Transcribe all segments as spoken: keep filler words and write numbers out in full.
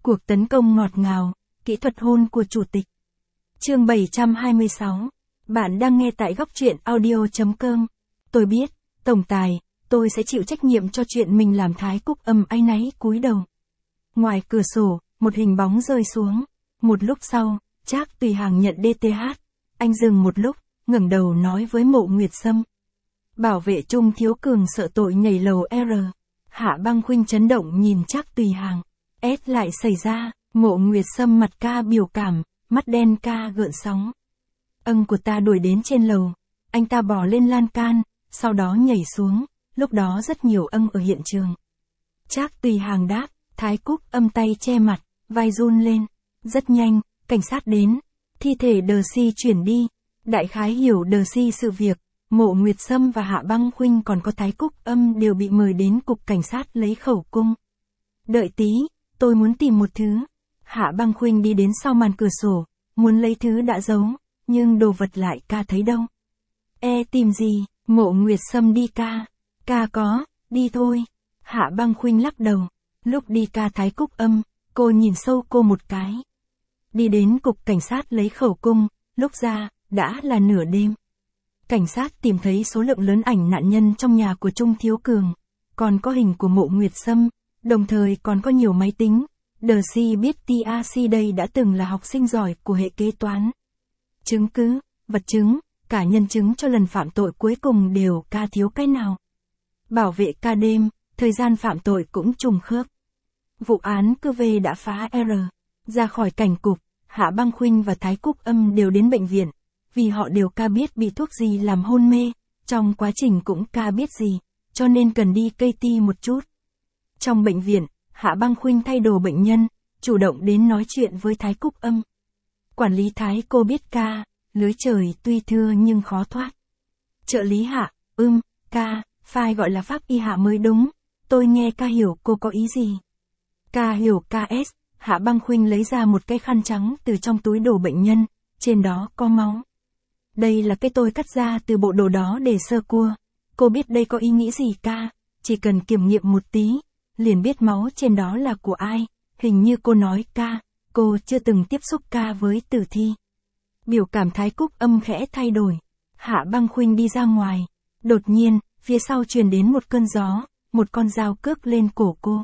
Cuộc tấn công ngọt ngào, kỹ thuật hôn của chủ tịch. Chương bảy trăm hai mươi sáu. Bạn đang nghe tại góc truyện audio chấm com. Tôi biết, tổng tài, tôi sẽ chịu trách nhiệm cho chuyện mình làm Thái Cúc Âm áy náy cúi đầu. Ngoài cửa sổ, một hình bóng rơi xuống. Một lúc sau, Trác Tùy Hàng nhận đê tê hát. Anh dừng một lúc, ngẩng đầu nói với Mộ Nguyệt Sâm. Bảo vệ Trung Thiếu Cường sợ tội nhảy lầu R. Hạ Băng Khuynh chấn động nhìn Trác Tùy Hàng. S lại xảy ra, Mộ Nguyệt Sâm mặt ca biểu cảm, mắt đen ca gợn sóng. Ân của ta đuổi đến trên lầu, anh ta bò lên lan can, sau đó nhảy xuống, lúc đó rất nhiều ân ở hiện trường. Trác Tùy Hàng đáp, Thái Cúc Âm tay che mặt, vai run lên. Rất nhanh, cảnh sát đến, thi thể Đờ Si chuyển đi, đại khái hiểu Đờ Si sự việc, Mộ Nguyệt Sâm và Hạ Băng Khuynh còn có Thái Cúc Âm đều bị mời đến cục cảnh sát lấy khẩu cung. Đợi tí, tôi muốn tìm một thứ. Hạ Băng Khuynh đi đến sau màn cửa sổ, muốn lấy thứ đã giấu, nhưng đồ vật lại ca thấy đâu. E tìm gì, Mộ Nguyệt Sâm đi ca. Ca có, đi thôi. Hạ Băng Khuynh lắc đầu. Lúc đi ca Thái Cúc Âm, cô nhìn sâu cô một cái. Đi đến cục cảnh sát lấy khẩu cung, lúc ra, đã là nửa đêm. Cảnh sát tìm thấy số lượng lớn ảnh nạn nhân trong nhà của Trung Thiếu Cường, còn có hình của Mộ Nguyệt Sâm, đồng thời còn có nhiều máy tính. Đờ Si biết tê a xê đây đã từng là học sinh giỏi của hệ kế toán. Chứng cứ, vật chứng, cả nhân chứng cho lần phạm tội cuối cùng đều ca thiếu cái nào. Bảo vệ ca đêm, thời gian phạm tội cũng trùng khớp. Vụ án cứ về đã phá R. Ra khỏi cảnh cục, Hạ Băng Khuynh và Thái Cúc Âm đều đến bệnh viện, vì họ đều ca biết bị thuốc gì làm hôn mê, trong quá trình cũng ca biết gì, cho nên cần đi ca tê một chút. Trong bệnh viện, Hạ Băng Khuynh thay đồ bệnh nhân, chủ động đến nói chuyện với Thái Cúc Âm. Quản lý Thái cô biết ca, lưới trời tuy thưa nhưng khó thoát. Trợ lý Hạ, ưm, ca, phải gọi là pháp y Hạ mới đúng, tôi nghe ca hiểu cô có ý gì. Ca hiểu ca S, Hạ Băng Khuynh lấy ra một cái khăn trắng từ trong túi đồ bệnh nhân, trên đó có máu. Đây là cái tôi cắt ra từ bộ đồ đó để sơ cua, cô biết đây có ý nghĩa gì ca, chỉ cần kiểm nghiệm một tí, liền biết máu trên đó là của ai, hình như cô nói ca, cô chưa từng tiếp xúc ca với tử thi. Biểu cảm Thái Cúc Âm khẽ thay đổi, Hạ Băng Khuynh đi ra ngoài, đột nhiên, phía sau truyền đến một cơn gió, một con dao cước lên cổ cô.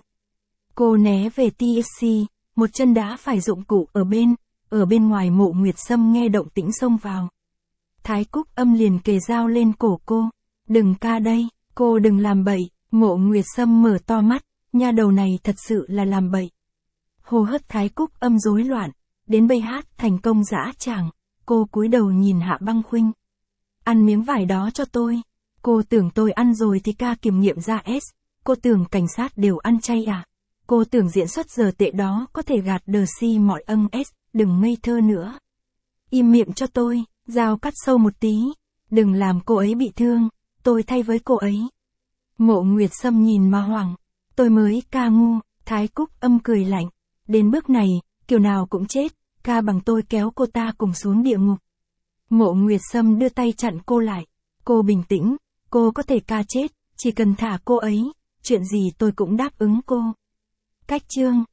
Cô né về tê ét xê, một chân đá phải dụng cụ ở bên, ở bên ngoài Mộ Nguyệt Sâm nghe động tĩnh xông vào. Thái Cúc Âm liền kề dao lên cổ cô, đừng ca đây, cô đừng làm bậy, Mộ Nguyệt Sâm mở to mắt, nha đầu này thật sự là làm bậy. Hô hấp Thái Cúc Âm rối loạn, đến bây hát thành công dã tràng, cô cúi đầu nhìn Hạ Băng Khuynh. Ăn miếng vải đó cho tôi, cô tưởng tôi ăn rồi thì ca kiểm nghiệm ra S, cô tưởng cảnh sát đều ăn chay à, cô tưởng diễn xuất giờ tệ đó có thể gạt Đờ Si mọi ân S, đừng ngây thơ nữa. Im miệng cho tôi, dao cắt sâu một tí, đừng làm cô ấy bị thương, tôi thay với cô ấy. Mộ Nguyệt Sâm nhìn mà hoảng, tôi mới ca ngu, Thái Cúc Âm cười lạnh, đến bước này, kiểu nào cũng chết, ca bằng tôi kéo cô ta cùng xuống địa ngục. Mộ Nguyệt Sâm đưa tay chặn cô lại, cô bình tĩnh, cô có thể ca chết, chỉ cần thả cô ấy, chuyện gì tôi cũng đáp ứng cô. Cách chương